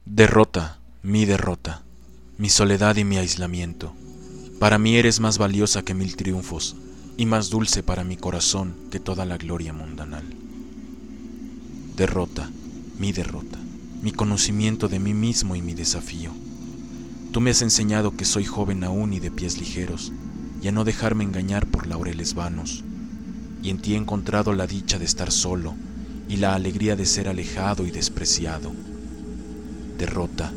Derrota, mi soledad y mi aislamiento. Para mí eres más valiosa que 1000 triunfos, y más dulce para mi corazón que toda la gloria mundanal. Derrota, mi conocimiento de mí mismo y mi desafío. Tú me has enseñado que soy joven aún y de pies ligeros, y a no dejarme engañar por laureles vanos. Y en ti he encontrado la dicha de estar solo, y la alegría de ser alejado y despreciado. Derrota,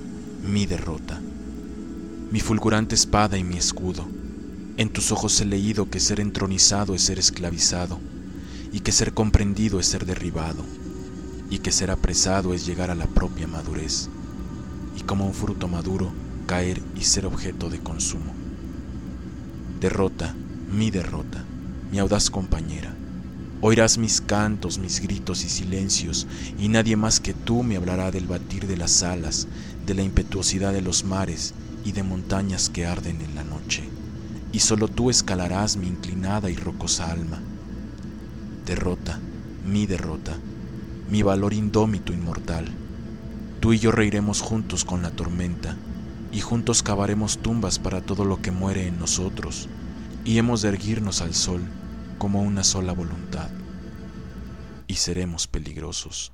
mi fulgurante espada y mi escudo. En tus ojos he leído que ser entronizado es ser esclavizado, y que ser comprendido es ser derribado, y que ser apresado es llegar a la propia madurez, y como un fruto maduro, caer y ser objeto de consumo. Derrota, mi audaz compañera. Oirás mis cantos, mis gritos y silencios, y nadie más que tú me hablará del batir de las alas, de la impetuosidad de los mares y de montañas que arden en la noche. Y solo tú escalarás mi inclinada y rocosa alma. Derrota, mi valor indómito inmortal. Tú y yo reiremos juntos con la tormenta, y juntos cavaremos tumbas para todo lo que muere en nosotros, y hemos de erguirnos al sol como una sola voluntad, y seremos peligrosos.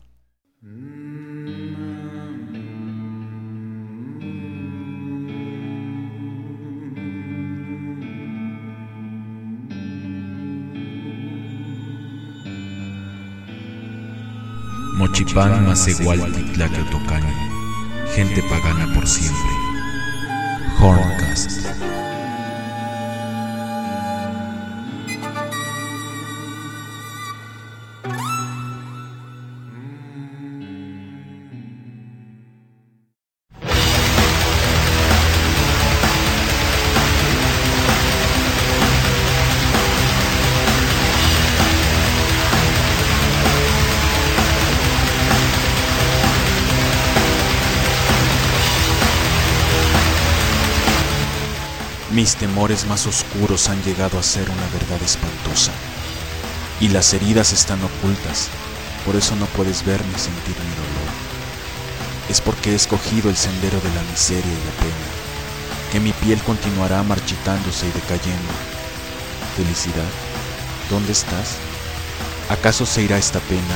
Mochipán Masehualti Tlaqueotocani, gente pagana por siempre. Horncast. Mis temores más oscuros han llegado a ser una verdad espantosa, y las heridas están ocultas, por eso no puedes ver ni sentir mi dolor. Es porque he escogido el sendero de la miseria y la pena, que mi piel continuará marchitándose y decayendo. Felicidad, ¿dónde estás? ¿Acaso se irá esta pena?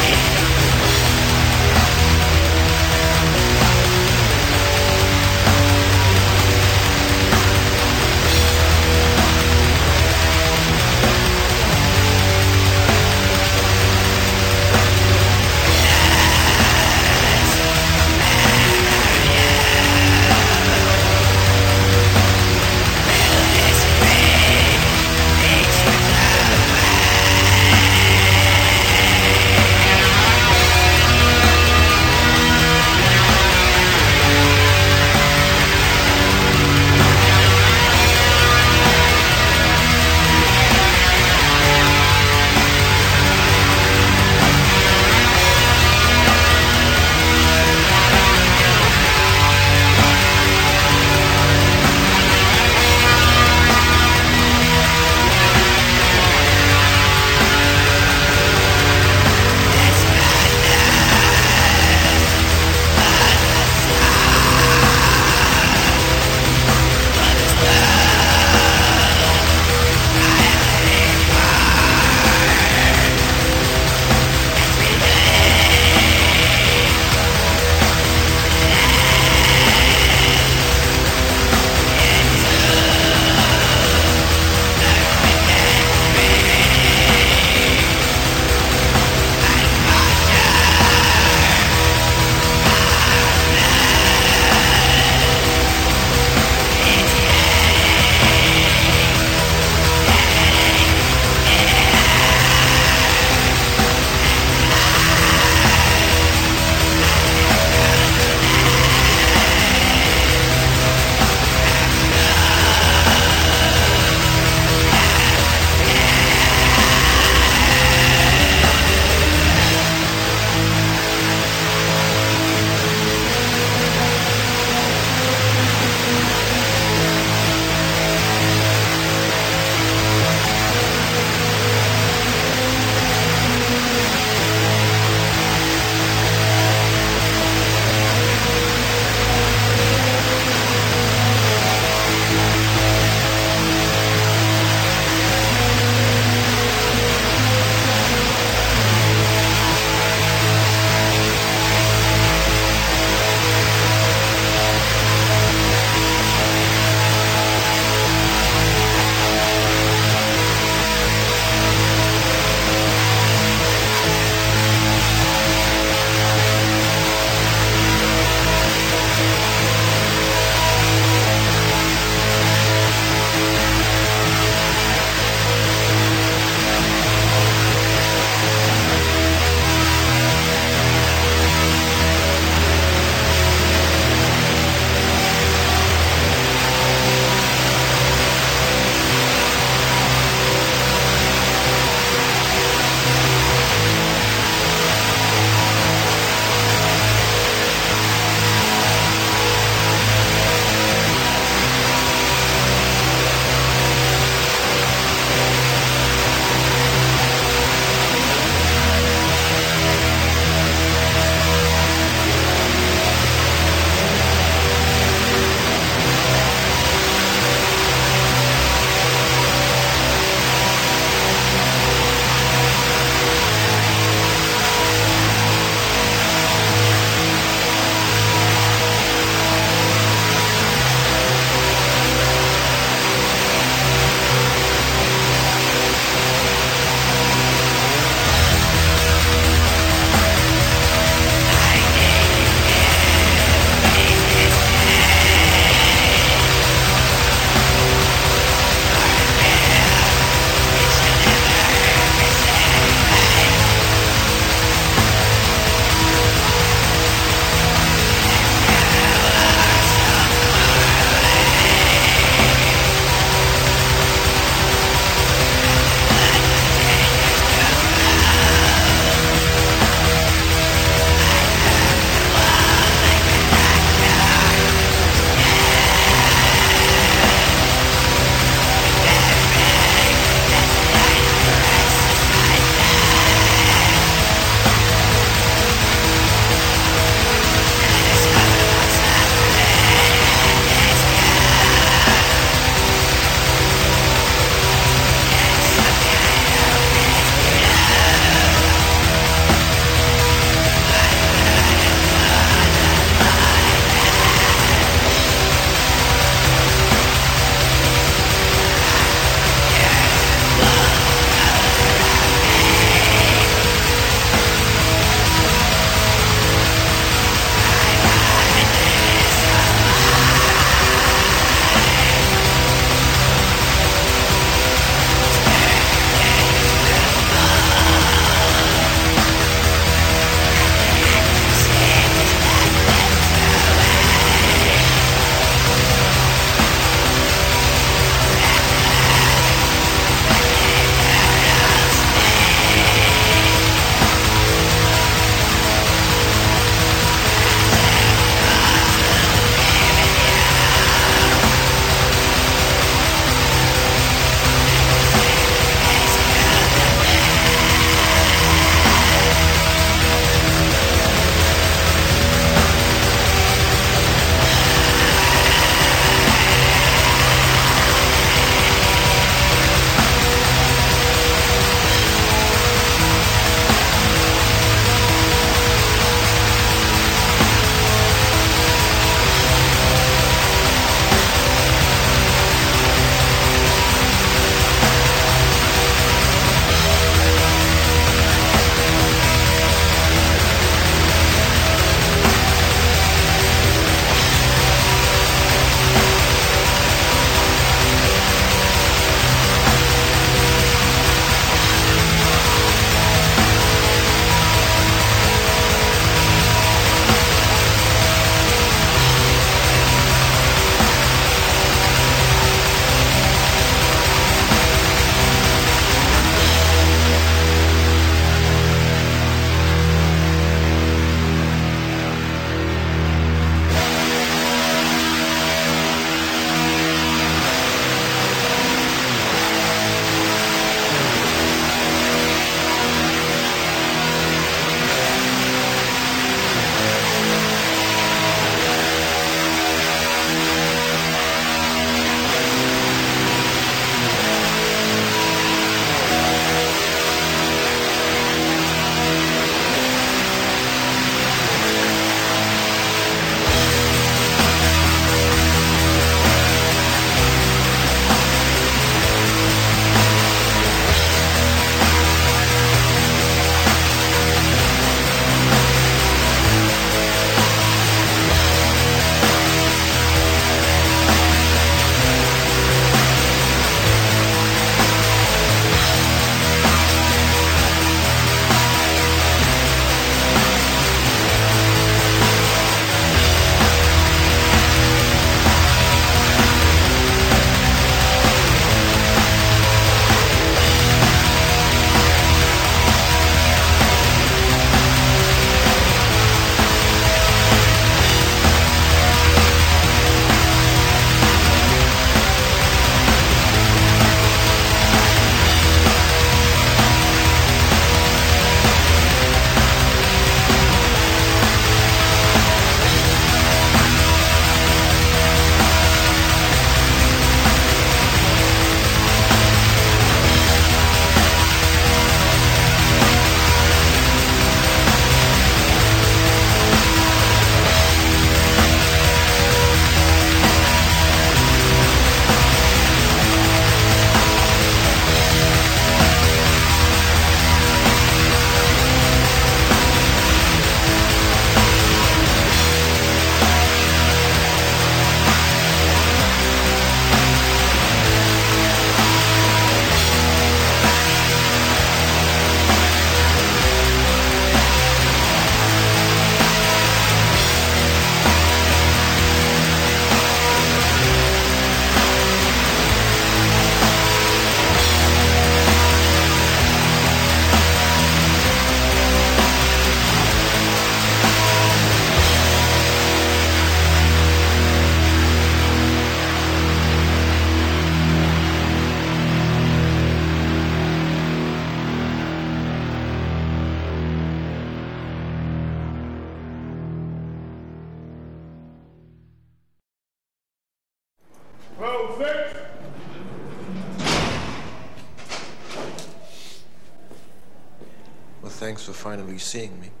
Thanks for finally seeing me.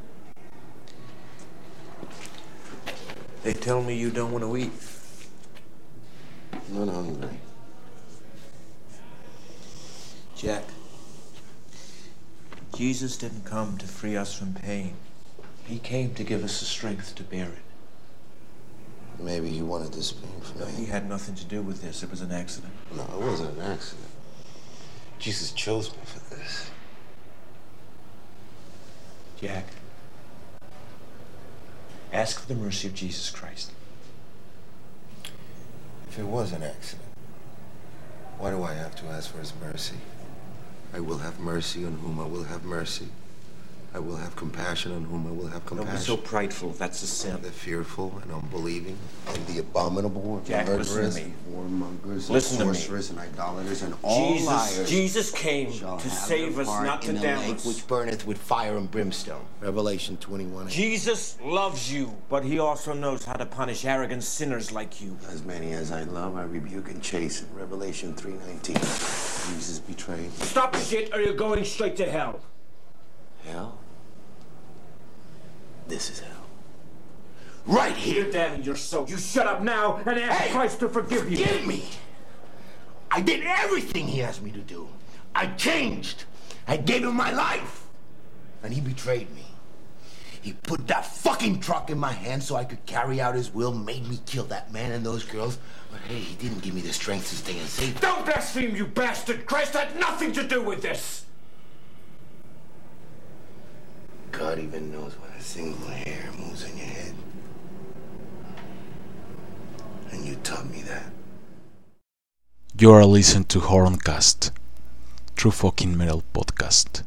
They tell me you don't want to eat. I'm not hungry. Jack, Jesus didn't come to free us from pain. He came to give us the strength to bear it. Maybe he wanted this pain for No, me. he had nothing to do with this. It was an accident. No, it wasn't an accident. Jesus chose me for this. Jack, ask for the mercy of Jesus Christ. If it was an accident, why do I have to ask for his mercy? I will have mercy on whom I will have mercy. I will have compassion on whom I will have compassion. Don't be so prideful. That's a sin. The fearful and unbelieving and the abominable and Jack, murderers, listen to me. warmongers, Listen and to me. sorcerers and idolaters and all liars. Jesus came shall to have save their us, part not to in the damn lake us. which burneth with fire and brimstone. Revelation 21. Jesus loves you, but he also knows how to punish arrogant sinners like you. As many as I love, I rebuke and chasten. Revelation 3:19. Jesus betrayed. Stop shit or you're going straight to hell. Hell? This is hell. Right here. You're damning your soul. You shut up now and ask Christ to forgive you. Forgive me. I did everything he asked me to do. I changed. I gave him my life. And he betrayed me. He put that fucking truck in my hand so I could carry out his will, made me kill that man and those girls. But hey, he didn't give me the strength to stay safe. Don't blaspheme, you bastard! Christ had nothing to do with this! God even knows when a single hair moves in your head. And you taught me that. You are listening to Horncast, True Fucking Metal Podcast.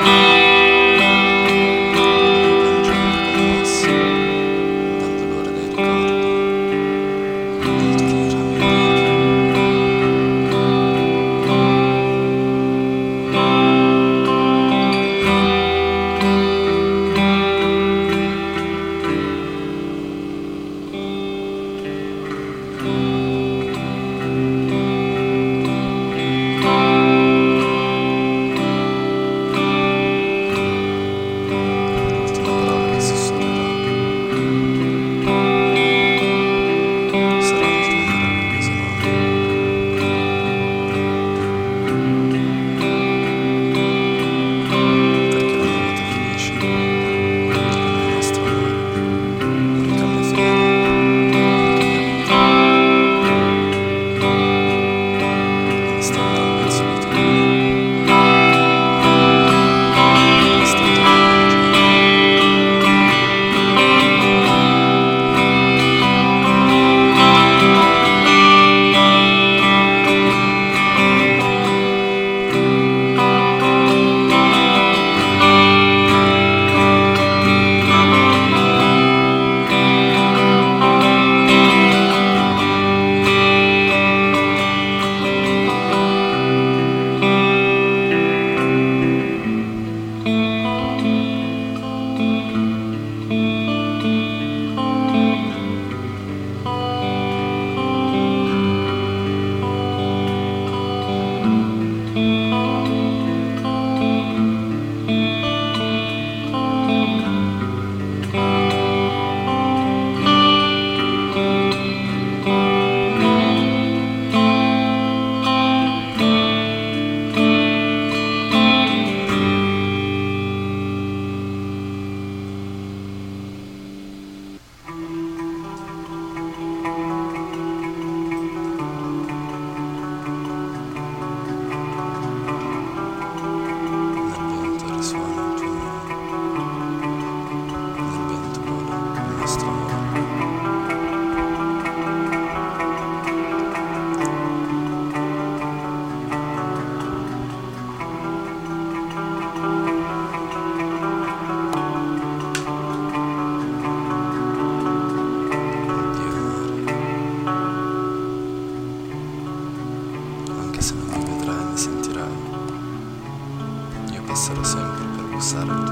passerò sempre per bussare al tuo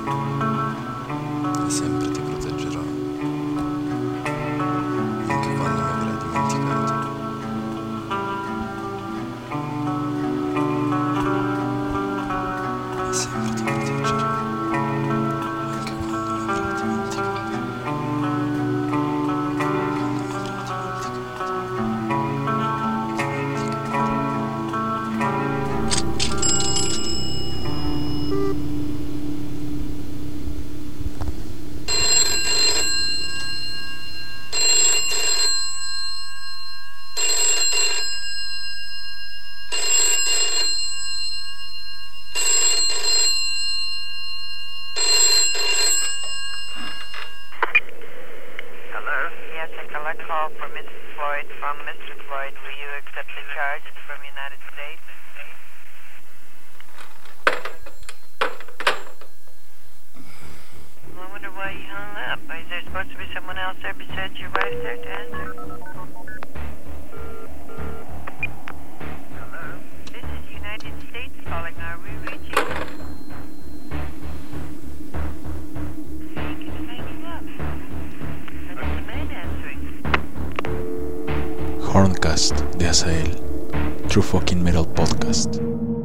cuore e sempre ti proteggerò, anche quando mi avrai dimenticato. E sempre ti proteggerò, anche quando mi avrai dimenticato. Call for Mrs. Floyd from Mr. Floyd. Will you accept the charge from United States? Well, I wonder why you hung up. Is there supposed to be someone else there besides your wife there to answer? Hello? This is United States calling. Are we reaching? Hanging up. That's the man answering. Horncast de Azael, True Fucking Metal Podcast.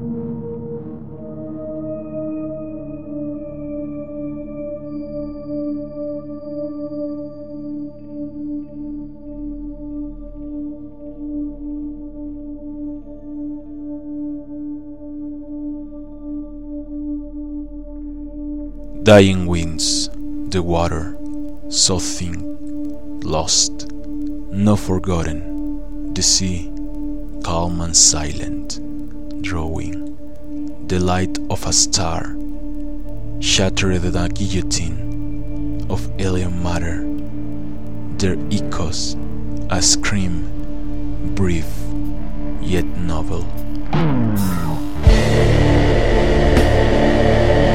Dying winds, the water, so thin, lost, no forgotten. The sea, calm and silent, drawing the light of a star, shattered the guillotine of alien matter, their echoes, a scream, brief yet novel.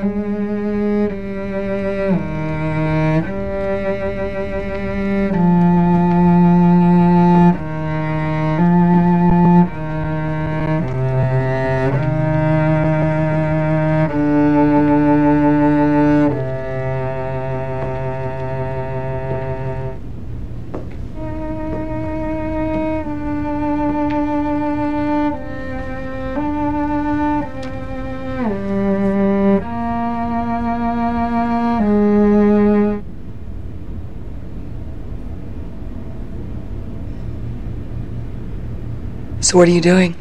So what are you doing?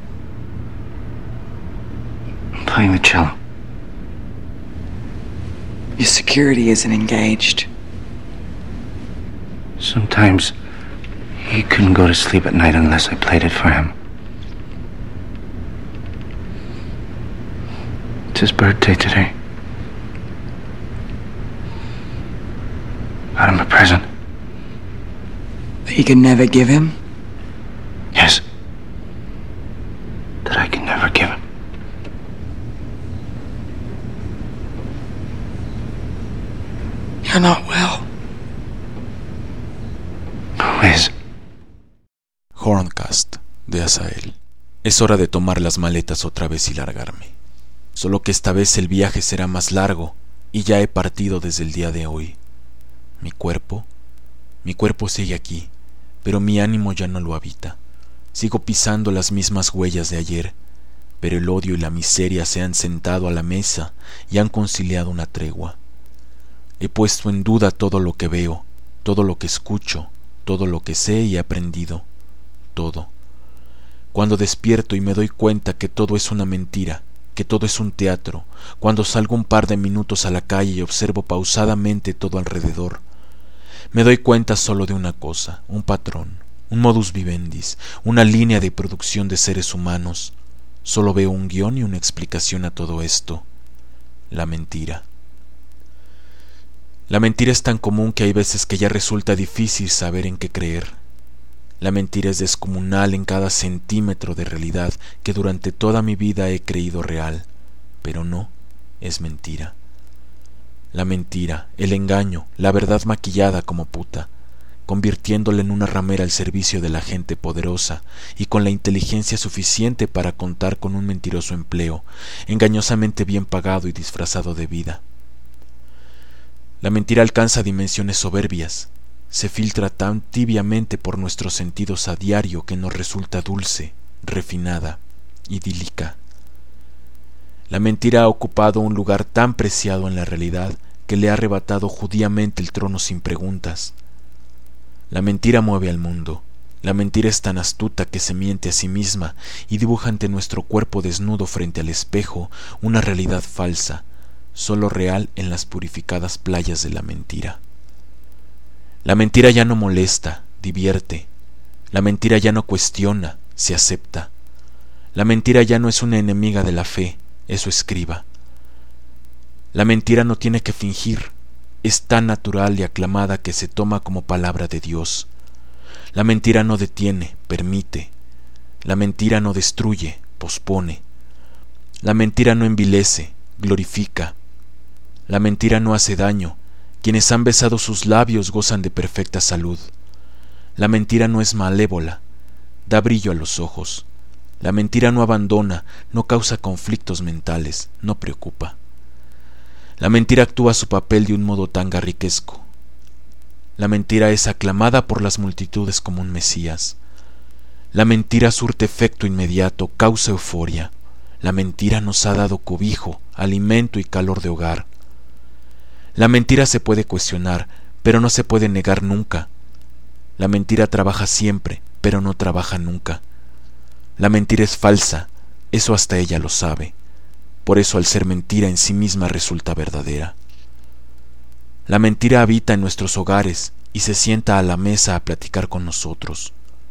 I'm playing the cello. Your security isn't engaged. Sometimes he couldn't go to sleep at night unless I played it for him. It's his birthday today. Got him a present. That you can never give him? Yes. That I can never give him. You're not well. Who is? Horncast de Asael. Es hora de tomar las maletas otra vez y largarme. Solo que esta vez el viaje será más largo y ya he partido desde el día de hoy. Mi cuerpo sigue aquí, pero mi ánimo ya no lo habita. Sigo pisando las mismas huellas de ayer, pero el odio y la miseria se han sentado a la mesa y han conciliado una tregua. He puesto en duda todo lo que veo, todo lo que escucho, todo lo que sé y he aprendido, todo. Cuando despierto y me doy cuenta que todo es una mentira, que todo es un teatro, cuando salgo un par de minutos a la calle y observo pausadamente todo alrededor, me doy cuenta solo de una cosa, un patrón, un modus vivendis, una línea de producción de seres humanos. Solo veo un guión y una explicación a todo esto: la mentira. La mentira es tan común que hay veces que ya resulta difícil saber en qué creer. La mentira es descomunal en cada centímetro de realidad que durante toda mi vida he creído real, pero no, es mentira. La mentira, el engaño, la verdad maquillada como puta, convirtiéndola en una ramera al servicio de la gente poderosa y con la inteligencia suficiente para contar con un mentiroso empleo, engañosamente bien pagado y disfrazado de vida. La mentira alcanza dimensiones soberbias, se filtra tan tibiamente por nuestros sentidos a diario que nos resulta dulce, refinada, idílica. La mentira ha ocupado un lugar tan preciado en la realidad que le ha arrebatado judíamente el trono sin preguntas. La mentira mueve al mundo. La mentira es tan astuta que se miente a sí misma y dibuja ante nuestro cuerpo desnudo frente al espejo una realidad falsa, solo real en las purificadas playas de la mentira. La mentira ya no molesta, divierte. La mentira ya no cuestiona, se acepta. La mentira ya no es una enemiga de la fe, eso escriba. La mentira no tiene que fingir, es tan natural y aclamada que se toma como palabra de Dios. La mentira no detiene, permite. La mentira no destruye, pospone. La mentira no envilece, glorifica. La mentira no hace daño. Quienes han besado sus labios gozan de perfecta salud. La mentira no es malévola, da brillo a los ojos. La mentira no abandona, no causa conflictos mentales, no preocupa. La mentira actúa su papel de un modo tan garriquesco. La mentira es aclamada por las multitudes como un Mesías. La mentira surte efecto inmediato, causa euforia. La mentira nos ha dado cobijo, alimento y calor de hogar. La mentira se puede cuestionar, pero no se puede negar nunca. La mentira trabaja siempre, pero no trabaja nunca. La mentira es falsa, eso hasta ella lo sabe. Por eso al ser mentira en sí misma resulta verdadera. La mentira habita en nuestros hogares y se sienta a la mesa a platicar con nosotros.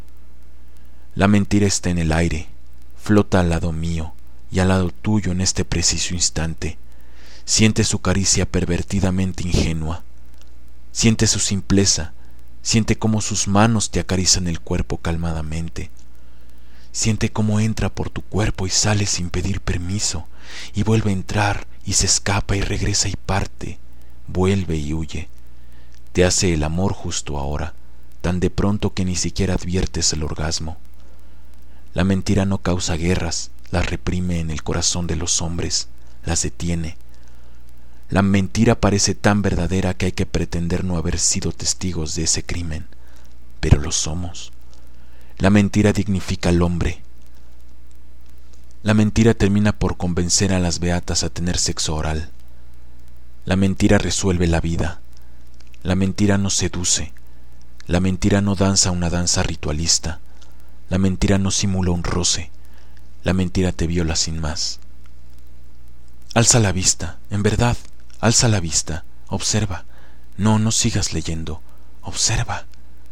La mentira está en el aire, flota al lado mío y al lado tuyo en este preciso instante. Siente su caricia pervertidamente ingenua. Siente su simpleza, siente cómo sus manos te acarician el cuerpo calmadamente. Siente cómo entra por tu cuerpo y sale sin pedir permiso, y vuelve a entrar y se escapa y regresa y parte, vuelve y huye. Te hace el amor justo ahora, tan de pronto que ni siquiera adviertes el orgasmo. La mentira no causa guerras, las reprime en el corazón de los hombres, las detiene. La mentira parece tan verdadera que hay que pretender no haber sido testigos de ese crimen, pero lo somos. La mentira dignifica al hombre. La mentira termina por convencer a las beatas a tener sexo oral. La mentira resuelve la vida. La mentira no seduce. La mentira no danza una danza ritualista. La mentira no simula un roce. La mentira te viola sin más. Alza la vista, en verdad, alza la vista, observa. No sigas leyendo, observa.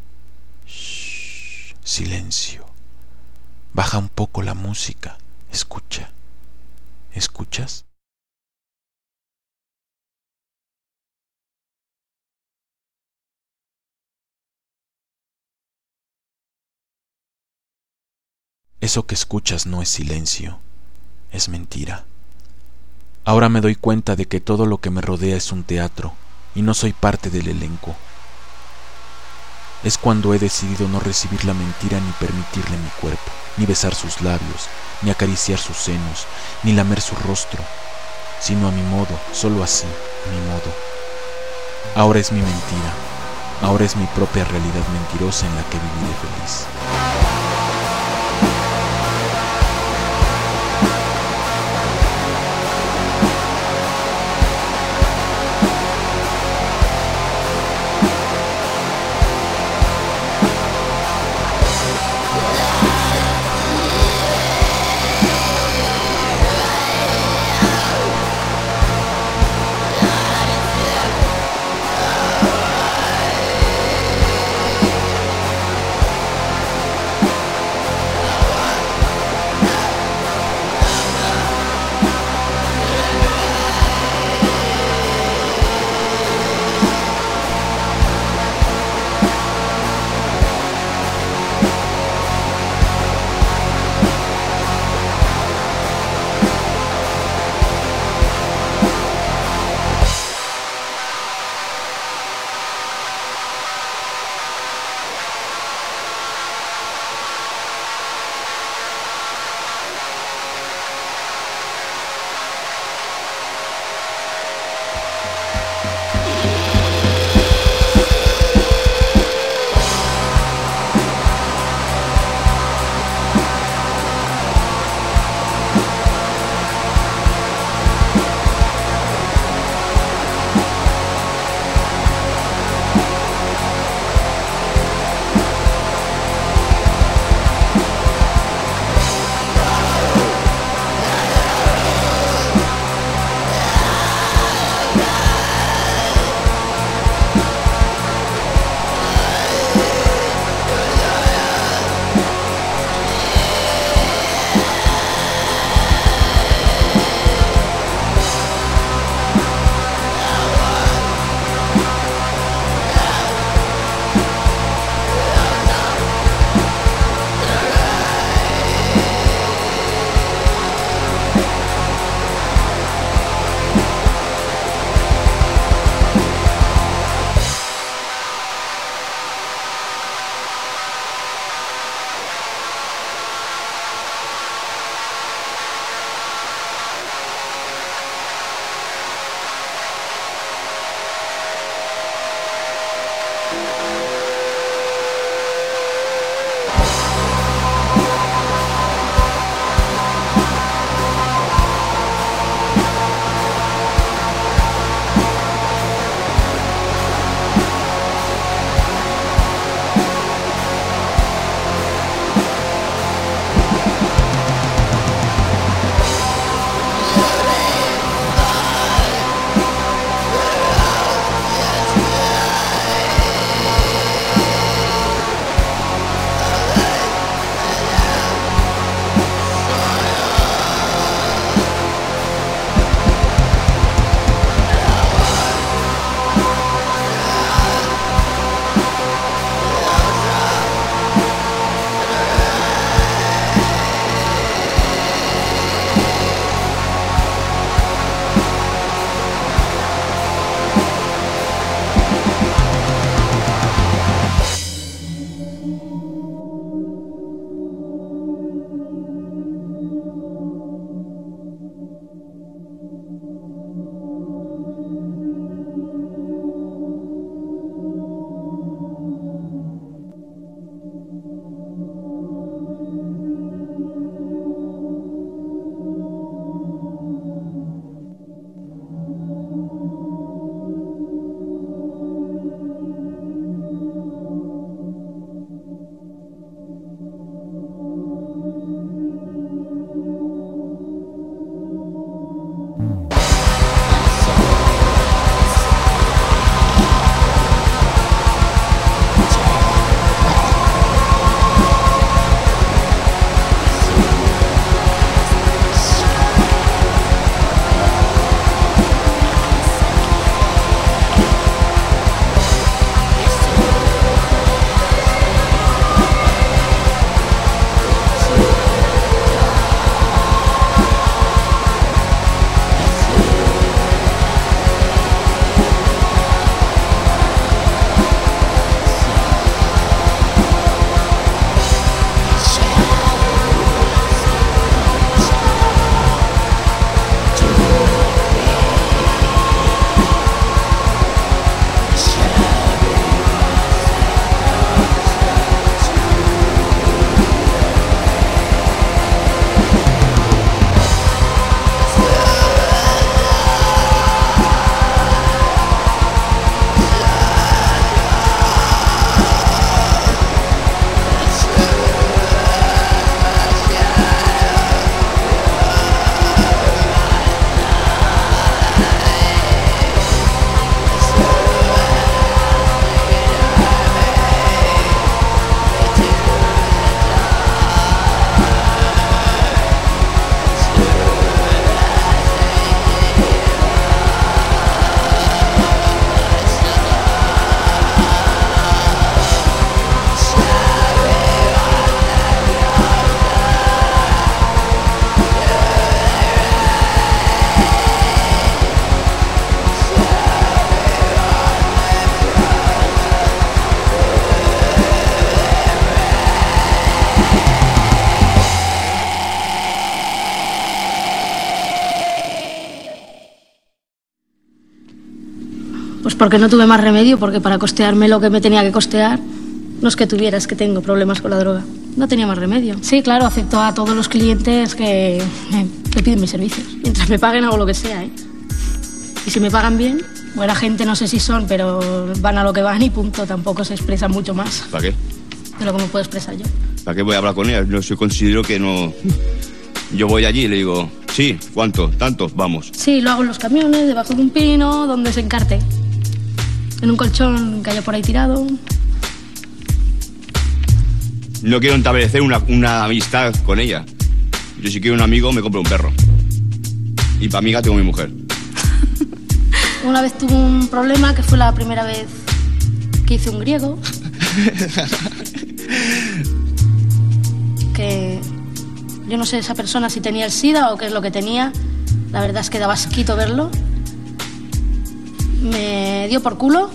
Shh, silencio. Baja un poco la música, escucha. ¿Escuchas? Eso que escuchas no es silencio, es mentira. Ahora me doy cuenta de que todo lo que me rodea es un teatro y no soy parte del elenco. Es cuando he decidido no recibir la mentira ni permitirle mi cuerpo, ni besar sus labios, ni acariciar sus senos, ni lamer su rostro, sino a mi modo, solo así, a mi modo. Ahora es mi mentira, ahora es mi propia realidad mentirosa en la que viviré feliz. Pues porque no tuve más remedio, porque para costearme lo que me tenía que costear, no es que tuviera, es que tengo problemas con la droga. No tenía más remedio. Sí, claro, acepto a todos los clientes que me piden mis servicios. Mientras me paguen hago lo que sea, ¿eh? Y si me pagan bien, buena gente no sé si son, pero van a lo que van y punto. Tampoco se expresan mucho más. ¿Para qué? De lo que me puedo expresar yo. ¿Para qué voy a hablar con ella? Yo considero que no... Yo voy allí y le digo, sí, ¿cuánto? ¿Tanto? Vamos. Sí, lo hago en los camiones, debajo de un pino, donde se encarte. En un colchón que haya por ahí tirado. No quiero establecer una amistad con ella. Yo si quiero un amigo me compro un perro. Y para amiga tengo mi mujer. Una vez tuve un problema que fue la primera vez que hice un griego. Que yo no sé esa persona si tenía el SIDA o qué es lo que tenía. La verdad es que daba asquito verlo. Me dio por culo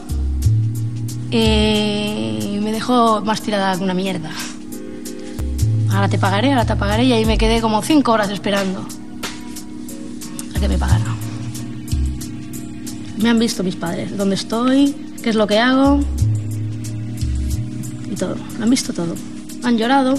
y me dejó más tirada que una mierda. Ahora te pagaré, y ahí me quedé como 5 horas esperando a que me pagara. Me han visto mis padres, dónde estoy, qué es lo que hago y todo. Lo han visto todo. Han llorado,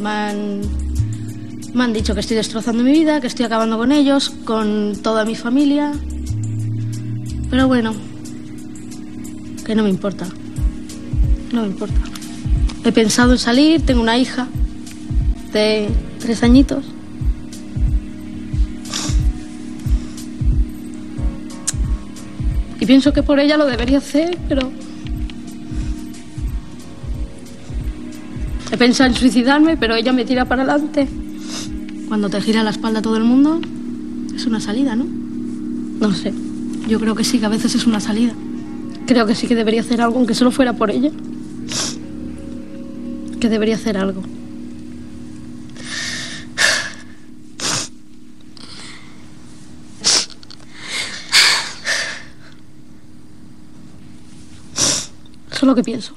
me han dicho que estoy destrozando mi vida, que estoy acabando con ellos, con toda mi familia. Pero bueno, que no me importa. No me importa. He pensado en salir, tengo una hija de 3 añitos. Y pienso que por ella lo debería hacer, pero... He pensado en suicidarme, pero ella me tira para adelante. Cuando te gira la espalda todo el mundo, es una salida, ¿no? No sé. Yo creo que sí, que a veces es una salida. Creo que sí que debería hacer algo, aunque solo fuera por ella. Que debería hacer algo. Eso es lo que pienso.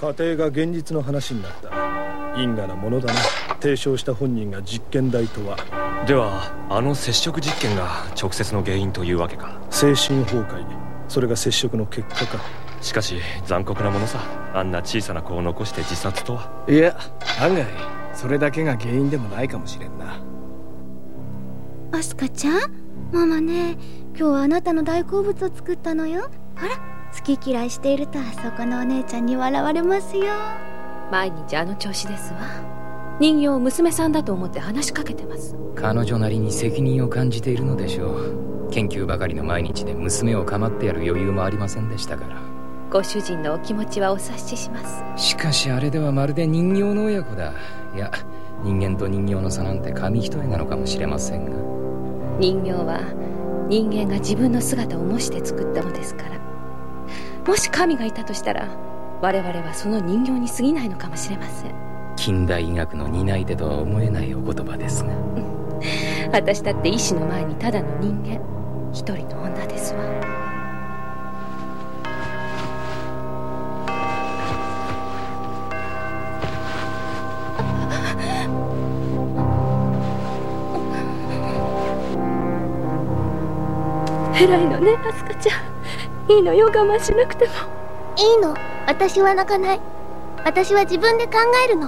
家庭が現実の話になった。因果なものだな。提唱した本人が実験台とは。 ではあの接触実験が直接の原因というわけか。 精神崩壊、それが接触の結果か。 しかし残酷なものさ、あんな小さな子を残して自殺とは。 いや、案外それだけが原因でもないかもしれんな。 アスカちゃん、ママね、今日はあなたの大好物を作ったのよ。ほら、好き嫌いしているとあそこのお姉ちゃんに笑われますよ。 毎日あの調子ですわ。人形を娘さんだと思って話しかけてます。 彼女なりに責任を感じているのでしょう。研究ばかりの毎日で娘を構ってやる余裕もありませんでしたから。 ご主人のお気持ちはお察しします。 しかしあれではまるで人形の親子だ。いや、人間と人形の差なんて紙一重なのかもしれませんが。 人形は人間が自分の姿を模して作ったのですから。もし神がいたとしたら、我々はその人形に過ぎないのかもしれません。 近代医学の担い手とは思えないお言葉ですが。 私だって医師の前にただの人間、一人の女ですわ。偉いのね、アスカちゃん。いいのよ、我慢しなくても。 いいの、私は泣かない。私は自分で考えるの。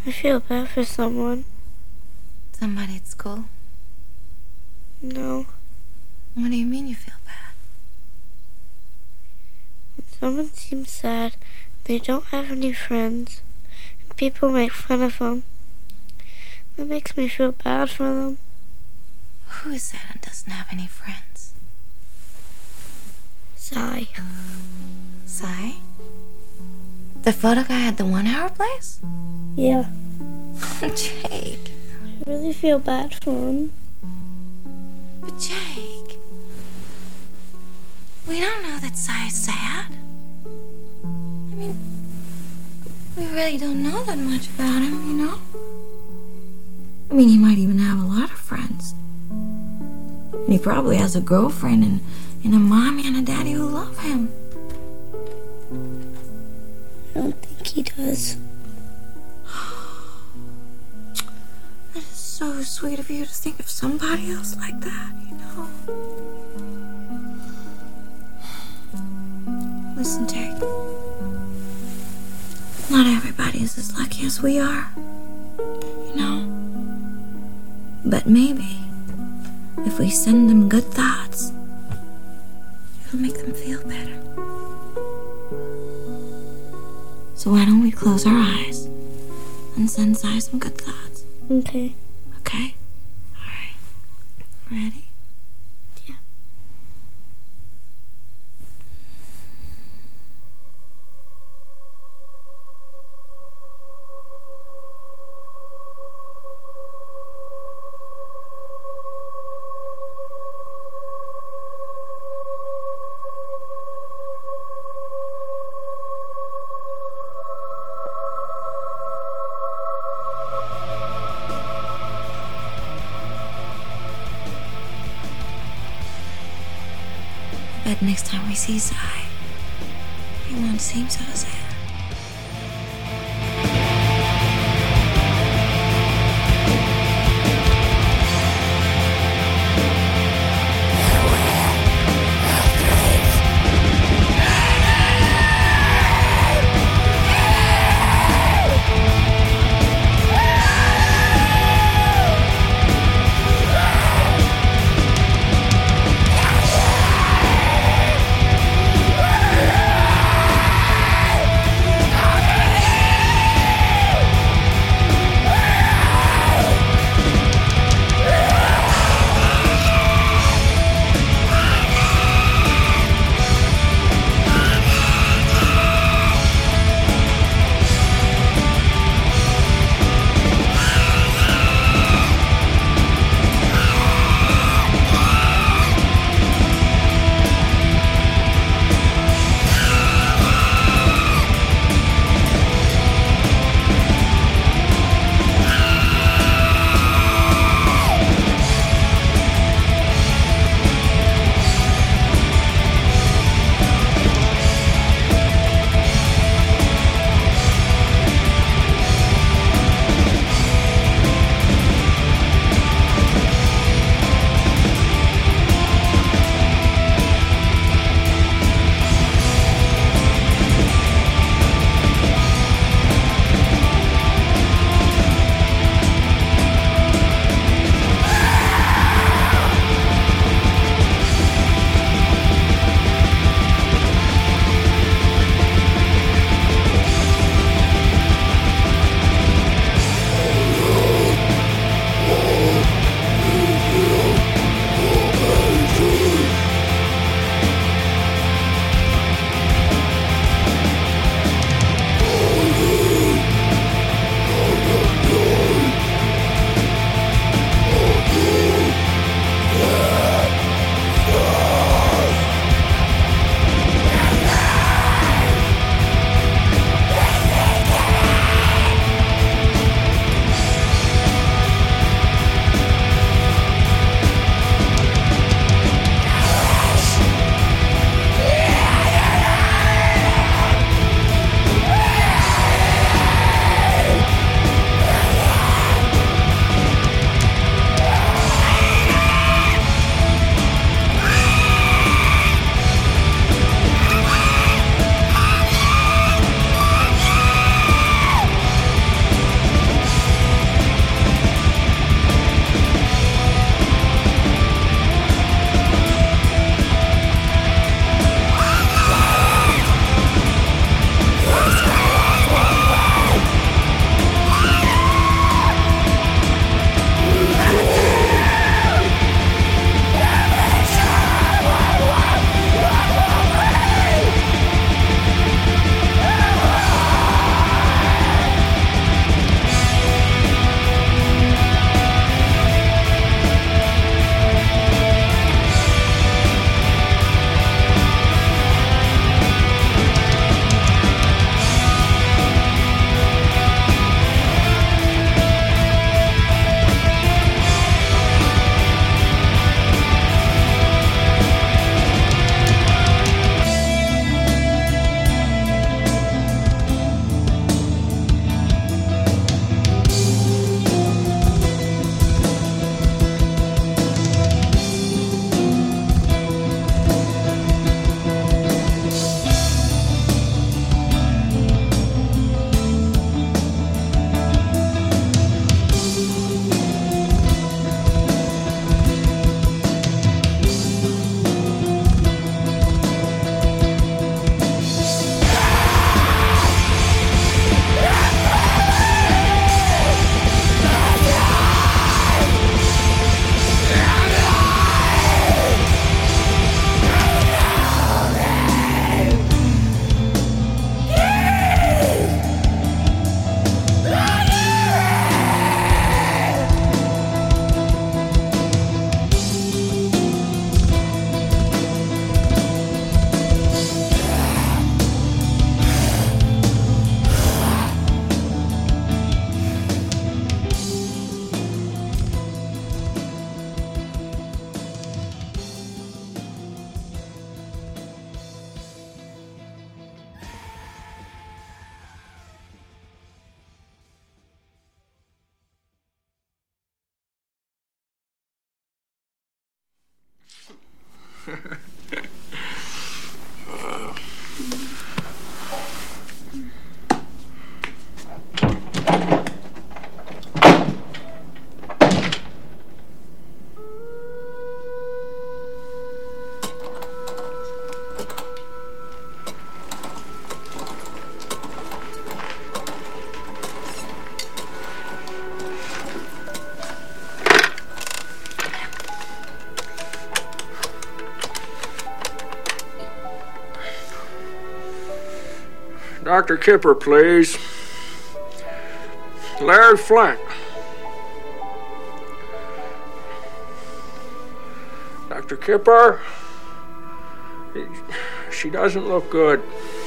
I feel bad for someone. Somebody at school? No. What do you mean you feel bad? When someone seems sad, they don't have any friends, and people make fun of them. That makes me feel bad for them. Who is sad and doesn't have any friends? Sai. Sai? The photo guy at the 1 Hour place? Yeah. Jake. I really feel bad for him. But Jake, we don't know that Sai is sad. I mean, we really don't know that much about him, you know? I mean, he might even have a lot of friends. And he probably has a girlfriend and a mommy and a daddy who love him. I don't think he does. That is so sweet of you to think of somebody else like that, you know? Listen, Jake. Not everybody is as lucky as we are, you know? But maybe if we send them good thoughts, it'll make them feel better. So why don't we close our eyes and send Sai some good thoughts? Okay. Okay? Alright. Ready? Yeah. But next time we see Sai, he won't seem so sad. Dr. Kipper, please. Larry Flint. Dr. Kipper, she doesn't look good.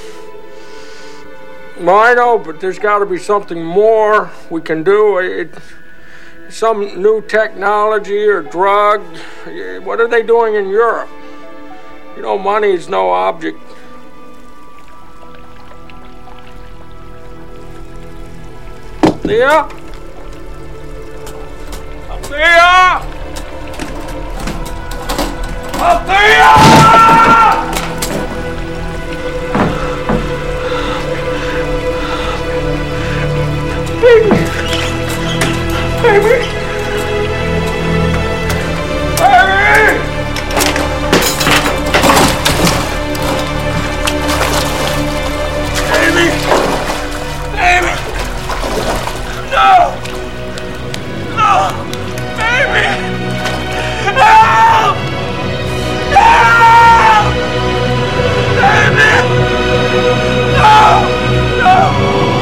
Well, I know, but there's got to be something more we can do. Some new technology or drug. What are they doing in Europe? You know, money is no object. Thea? Thea? Thea! Baby! Baby! Baby! Baby! Baby! No! No! Baby! Help! Help! Baby! No! No!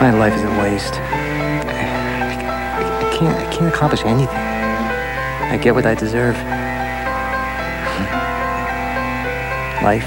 My life is a waste. I can't accomplish anything. I get what I deserve. Life.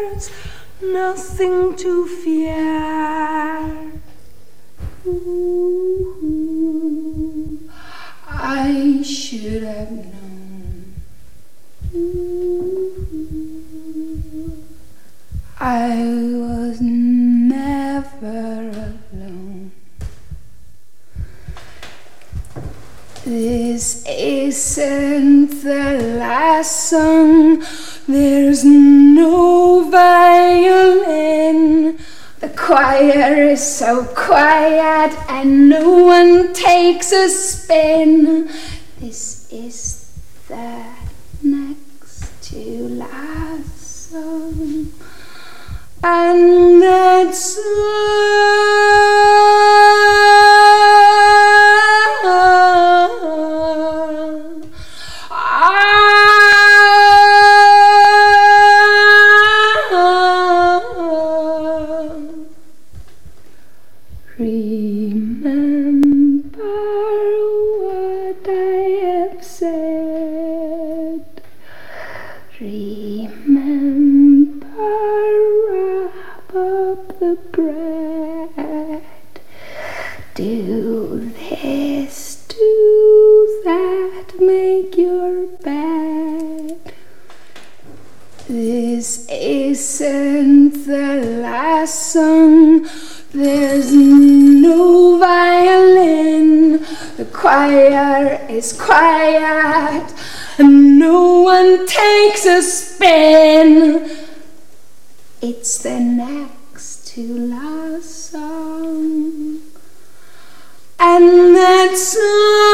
there's nothing to fear. Ooh, I should have known. Ooh, I was never alone. This isn't the last song. There's no violin. The choir is so quiet and no one takes a spin. This is the next to last song. And that's remember what I have said. Remember, wrap up the bread. Do this, do that, make your bed. This isn't the last song. There's no violin. The choir is quiet and no one takes a spin. It's the next to last song. And that's all.